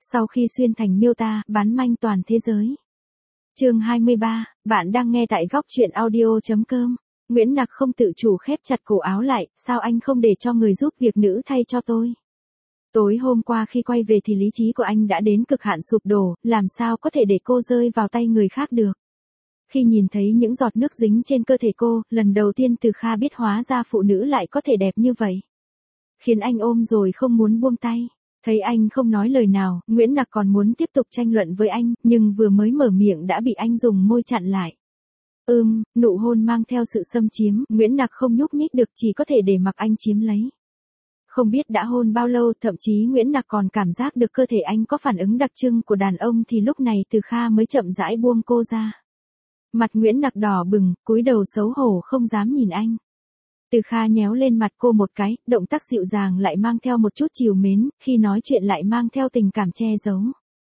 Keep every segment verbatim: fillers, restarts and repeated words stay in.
Sau khi xuyên thành miêu ta, bán manh toàn thế giới. Chương hai mươi ba, bạn đang nghe tại góc truyện audio chấm com. Nguyễn Nặc không tự chủ khép chặt cổ áo lại, sao anh không để cho người giúp việc nữ thay cho tôi? Tối hôm qua khi quay về thì lý trí của anh đã đến cực hạn sụp đổ, làm sao có thể để cô rơi vào tay người khác được? Khi nhìn thấy những giọt nước dính trên cơ thể cô, lần đầu tiên Từ Kha biết hóa ra phụ nữ lại có thể đẹp như vậy. Khiến anh ôm rồi không muốn buông tay. Thấy anh không nói lời nào, Nguyễn Nặc còn muốn tiếp tục tranh luận với anh, nhưng vừa mới mở miệng đã bị anh dùng môi chặn lại. Ưm, nụ hôn mang theo sự xâm chiếm, Nguyễn Nặc không nhúc nhích được, chỉ có thể để mặc anh chiếm lấy. Không biết đã hôn bao lâu, thậm chí Nguyễn Nặc còn cảm giác được cơ thể anh có phản ứng đặc trưng của đàn ông thì lúc này Từ Kha mới chậm rãi buông cô ra. Mặt Nguyễn Nặc đỏ bừng, cúi đầu xấu hổ không dám nhìn anh. Từ Kha nhéo lên mặt cô một cái, động tác dịu dàng lại mang theo một chút trìu mến, khi nói chuyện lại mang theo tình cảm che giấu.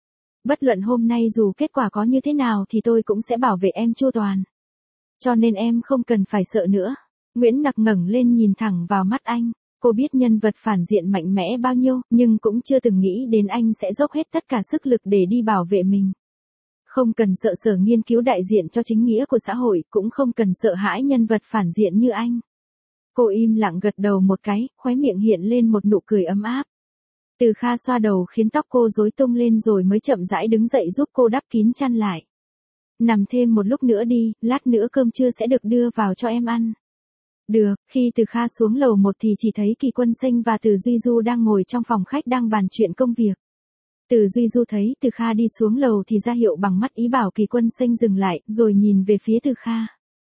Bất luận hôm nay dù kết quả có như thế nào thì tôi cũng sẽ bảo vệ em chu toàn. Cho nên em không cần phải sợ nữa. Nguyễn Nặc ngẩng lên nhìn thẳng vào mắt anh. Cô biết nhân vật phản diện mạnh mẽ bao nhiêu, nhưng cũng chưa từng nghĩ đến anh sẽ dốc hết tất cả sức lực để đi bảo vệ mình. Không cần sợ Sở nghiên cứu đại diện cho chính nghĩa của xã hội, cũng không cần sợ hãi nhân vật phản diện như anh. Cô im lặng gật đầu một cái, khóe miệng hiện lên một nụ cười ấm áp. Từ Kha xoa đầu khiến tóc cô rối tung lên rồi mới chậm rãi đứng dậy giúp cô đắp kín chăn lại. Nằm thêm một lúc nữa đi, lát nữa cơm trưa sẽ được đưa vào cho em ăn. Được, khi Từ Kha xuống lầu một thì chỉ thấy Kỳ Quân Sinh và Từ Duy Du đang ngồi trong phòng khách đang bàn chuyện công việc. Từ Duy Du thấy Từ Kha đi xuống lầu thì ra hiệu bằng mắt ý bảo Kỳ Quân Sinh dừng lại, rồi nhìn về phía Từ Kha.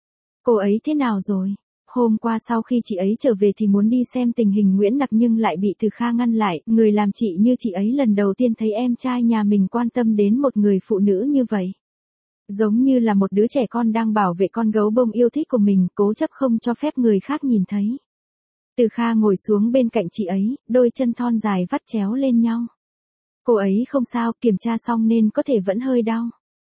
Cô ấy thế nào rồi? Hôm qua sau khi chị ấy trở về thì muốn đi xem tình hình Nguyễn Nặc nhưng lại bị Từ Kha ngăn lại, người làm chị như chị ấy lần đầu tiên thấy em trai nhà mình quan tâm đến một người phụ nữ như vậy. Giống như là một đứa trẻ con đang bảo vệ con gấu bông yêu thích của mình, cố chấp không cho phép người khác nhìn thấy. Từ Kha ngồi xuống bên cạnh chị ấy, đôi chân thon dài vắt chéo lên nhau. Cô ấy không sao, kiểm tra xong nên có thể vẫn hơi đau.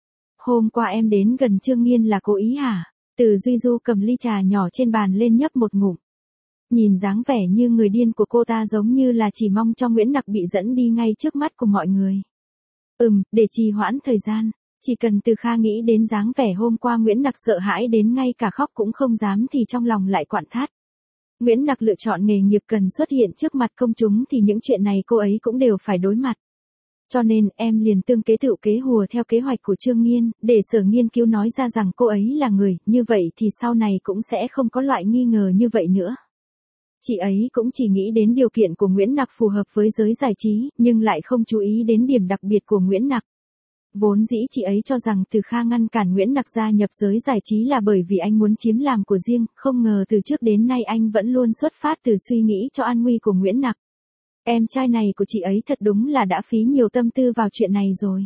Hôm qua em đến gần Trương Nghiên là cố ý hả? Từ Duy Du cầm ly trà nhỏ trên bàn lên nhấp một ngụm. Nhìn dáng vẻ như người điên của cô ta giống như là chỉ mong cho Nguyễn Nặc bị dẫn đi ngay trước mắt của mọi người. Ừm, để trì hoãn thời gian. Chỉ cần Từ Kha nghĩ đến dáng vẻ hôm qua Nguyễn Nặc sợ hãi đến ngay cả khóc cũng không dám thì trong lòng lại quặn thắt. Nguyễn Nặc lựa chọn nghề nghiệp cần xuất hiện trước mặt công chúng thì những chuyện này cô ấy cũng đều phải đối mặt. Cho nên em liền tương kế tự kế hùa theo kế hoạch của Trương Nghiên, để Sở nghiên cứu nói ra rằng cô ấy là người, như vậy thì sau này cũng sẽ không có loại nghi ngờ như vậy nữa. Chị ấy cũng chỉ nghĩ đến điều kiện của Nguyễn Nặc phù hợp với giới giải trí, nhưng lại không chú ý đến điểm đặc biệt của Nguyễn Nặc. Vốn dĩ chị ấy cho rằng Từ Kha ngăn cản Nguyễn Nặc gia nhập giới giải trí là bởi vì anh muốn chiếm làm của riêng, không ngờ từ trước đến nay anh vẫn luôn xuất phát từ suy nghĩ cho an nguy của Nguyễn Nặc. Em trai này của chị ấy thật đúng là đã phí nhiều tâm tư vào chuyện này rồi.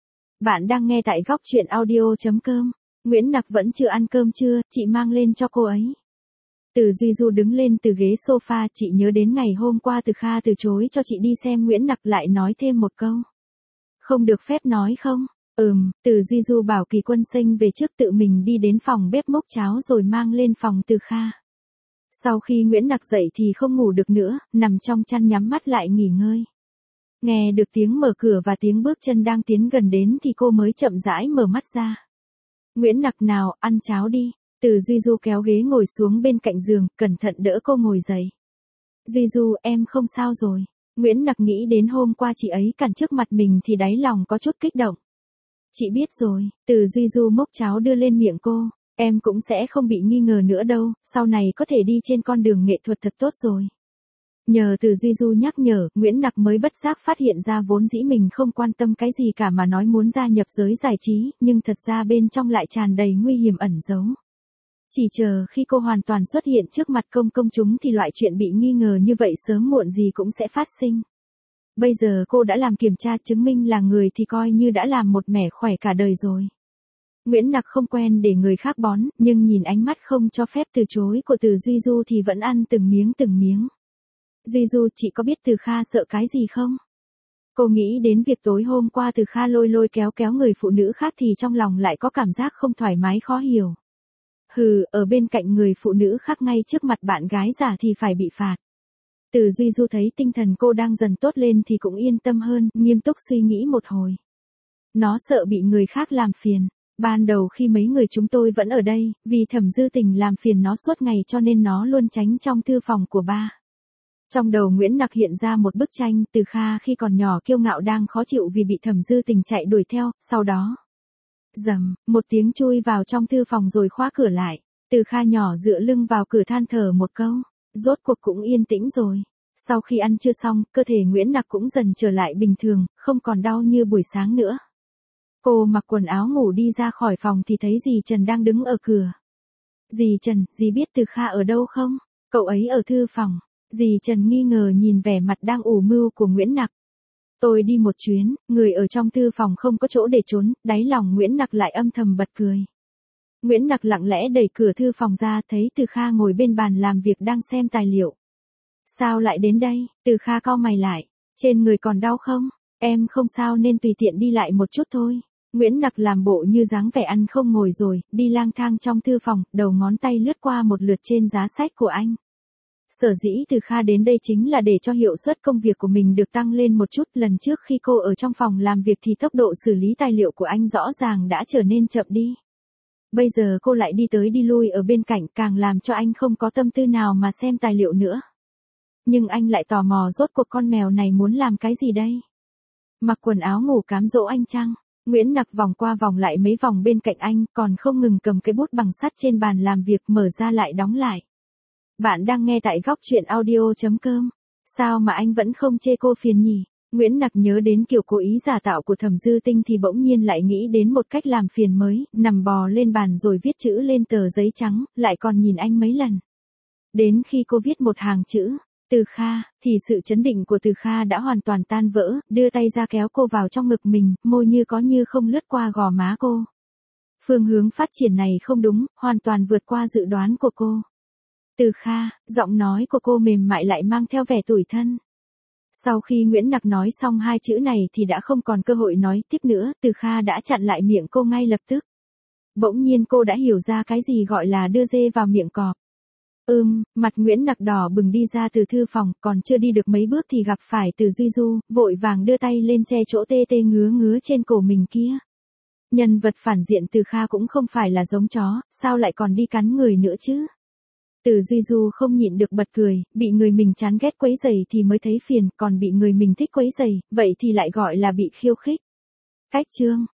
Bạn đang nghe tại góc truyện audio chấm com. Nguyễn Nặc vẫn chưa ăn cơm trưa, chị mang lên cho cô ấy. Từ Duy Du đứng lên từ ghế sofa, chị nhớ đến ngày hôm qua Từ Kha từ chối cho chị đi xem Nguyễn Nặc, lại nói thêm một câu. Không được phép nói không? Ừm, Từ Duy Du bảo Kỳ Quân Sinh về trước, tự mình đi đến phòng bếp múc cháo rồi mang lên phòng Từ Kha. Sau khi Nguyễn Nặc dậy thì không ngủ được nữa, nằm trong chăn nhắm mắt lại nghỉ ngơi. Nghe được tiếng mở cửa và tiếng bước chân đang tiến gần đến thì cô mới chậm rãi mở mắt ra. Nguyễn Nặc nào, ăn cháo đi. Từ Duy Du kéo ghế ngồi xuống bên cạnh giường, cẩn thận đỡ cô ngồi dậy. Duy Du, em không sao rồi. Nguyễn Nặc nghĩ đến hôm qua chị ấy cản trước mặt mình thì đáy lòng có chút kích động. Chị biết rồi. Từ Duy Du múc cháo đưa lên miệng cô. Em cũng sẽ không bị nghi ngờ nữa đâu, sau này có thể đi trên con đường nghệ thuật thật tốt rồi. Nhờ Từ Duy Du nhắc nhở, Nguyễn Nặc mới bất giác phát hiện ra vốn dĩ mình không quan tâm cái gì cả mà nói muốn gia nhập giới giải trí, nhưng thật ra bên trong lại tràn đầy nguy hiểm ẩn giấu. Chỉ chờ khi cô hoàn toàn xuất hiện trước mặt công công chúng thì loại chuyện bị nghi ngờ như vậy sớm muộn gì cũng sẽ phát sinh. Bây giờ cô đã làm kiểm tra chứng minh là người thì coi như đã làm một mẻ khỏe cả đời rồi. Nguyễn Nặc không quen để người khác bón, nhưng nhìn ánh mắt không cho phép từ chối của Từ Duy Du thì vẫn ăn từng miếng từng miếng. Duy Du, chị có biết Từ Kha sợ cái gì không? Cô nghĩ đến việc tối hôm qua Từ Kha lôi lôi kéo kéo người phụ nữ khác thì trong lòng lại có cảm giác không thoải mái khó hiểu. Hừ, ở bên cạnh người phụ nữ khác ngay trước mặt bạn gái già thì phải bị phạt. Từ Duy Du thấy tinh thần cô đang dần tốt lên thì cũng yên tâm hơn, nghiêm túc suy nghĩ một hồi. Nó sợ bị người khác làm phiền. Ban đầu khi mấy người chúng tôi vẫn ở đây, vì Thẩm Dư Tình làm phiền nó suốt ngày cho nên nó luôn tránh trong thư phòng của ba. Trong đầu Nguyễn Nặc hiện ra một bức tranh Từ Kha khi còn nhỏ kiêu ngạo đang khó chịu vì bị Thẩm Dư Tình chạy đuổi theo, sau đó. Dầm, một tiếng chui vào trong thư phòng rồi khóa cửa lại. Từ Kha nhỏ dựa lưng vào cửa than thở một câu, rốt cuộc cũng yên tĩnh rồi. Sau khi ăn trưa xong, cơ thể Nguyễn Nặc cũng dần trở lại bình thường, không còn đau như buổi sáng nữa. Cô mặc quần áo ngủ đi ra khỏi phòng thì thấy dì Trần đang đứng ở cửa. Dì Trần, dì biết Từ Kha ở đâu không? Cậu ấy ở thư phòng. Dì Trần nghi ngờ nhìn vẻ mặt đang ủ mưu của Nguyễn Nặc. Tôi đi một chuyến, người ở trong thư phòng không có chỗ để trốn, đáy lòng Nguyễn Nặc lại âm thầm bật cười. Nguyễn Nặc lặng lẽ đẩy cửa thư phòng ra thấy Từ Kha ngồi bên bàn làm việc đang xem tài liệu. Sao lại đến đây? Từ Kha cau mày lại. Trên người còn đau không? Em không sao nên tùy tiện đi lại một chút thôi. Nguyễn Nặc làm bộ như dáng vẻ ăn không ngồi rồi, đi lang thang trong thư phòng, đầu ngón tay lướt qua một lượt trên giá sách của anh. Sở dĩ Từ Kha đến đây chính là để cho hiệu suất công việc của mình được tăng lên một chút. Lần trước khi cô ở trong phòng làm việc thì tốc độ xử lý tài liệu của anh rõ ràng đã trở nên chậm đi. Bây giờ cô lại đi tới đi lui ở bên cạnh càng làm cho anh không có tâm tư nào mà xem tài liệu nữa. Nhưng anh lại tò mò rốt cuộc con mèo này muốn làm cái gì đây? Mặc quần áo ngủ cám dỗ anh chăng? Nguyễn Nặc vòng qua vòng lại mấy vòng bên cạnh anh, còn không ngừng cầm cái bút bằng sắt trên bàn làm việc mở ra lại đóng lại. Bạn đang nghe tại góc truyện audio chấm com. Sao mà anh vẫn không chê cô phiền nhỉ? Nguyễn Nặc nhớ đến kiểu cố ý giả tạo của Thẩm Dư Tinh thì bỗng nhiên lại nghĩ đến một cách làm phiền mới, nằm bò lên bàn rồi viết chữ lên tờ giấy trắng, lại còn nhìn anh mấy lần. Đến khi cô viết một hàng chữ, Từ Kha, thì sự chấn định của Từ Kha đã hoàn toàn tan vỡ, đưa tay ra kéo cô vào trong ngực mình, môi như có như không lướt qua gò má cô. Phương hướng phát triển này không đúng, hoàn toàn vượt qua dự đoán của cô. Từ Kha, giọng nói của cô mềm mại lại mang theo vẻ tủi thân. Sau khi Nguyễn Nặc nói xong hai chữ này thì đã không còn cơ hội nói tiếp nữa, Từ Kha đã chặn lại miệng cô ngay lập tức. Bỗng nhiên cô đã hiểu ra cái gì gọi là đưa dê vào miệng cọp. Ừm, mặt Nguyễn Nặc đỏ bừng đi ra từ thư phòng, còn chưa đi được mấy bước thì gặp phải Từ Duy Du, vội vàng đưa tay lên che chỗ tê tê ngứa ngứa trên cổ mình kia. Nhân vật phản diện Từ Kha cũng không phải là giống chó, sao lại còn đi cắn người nữa chứ? Từ Duy Du không nhịn được bật cười, bị người mình chán ghét quấy rầy thì mới thấy phiền, còn bị người mình thích quấy rầy, vậy thì lại gọi là bị khiêu khích. Cách chương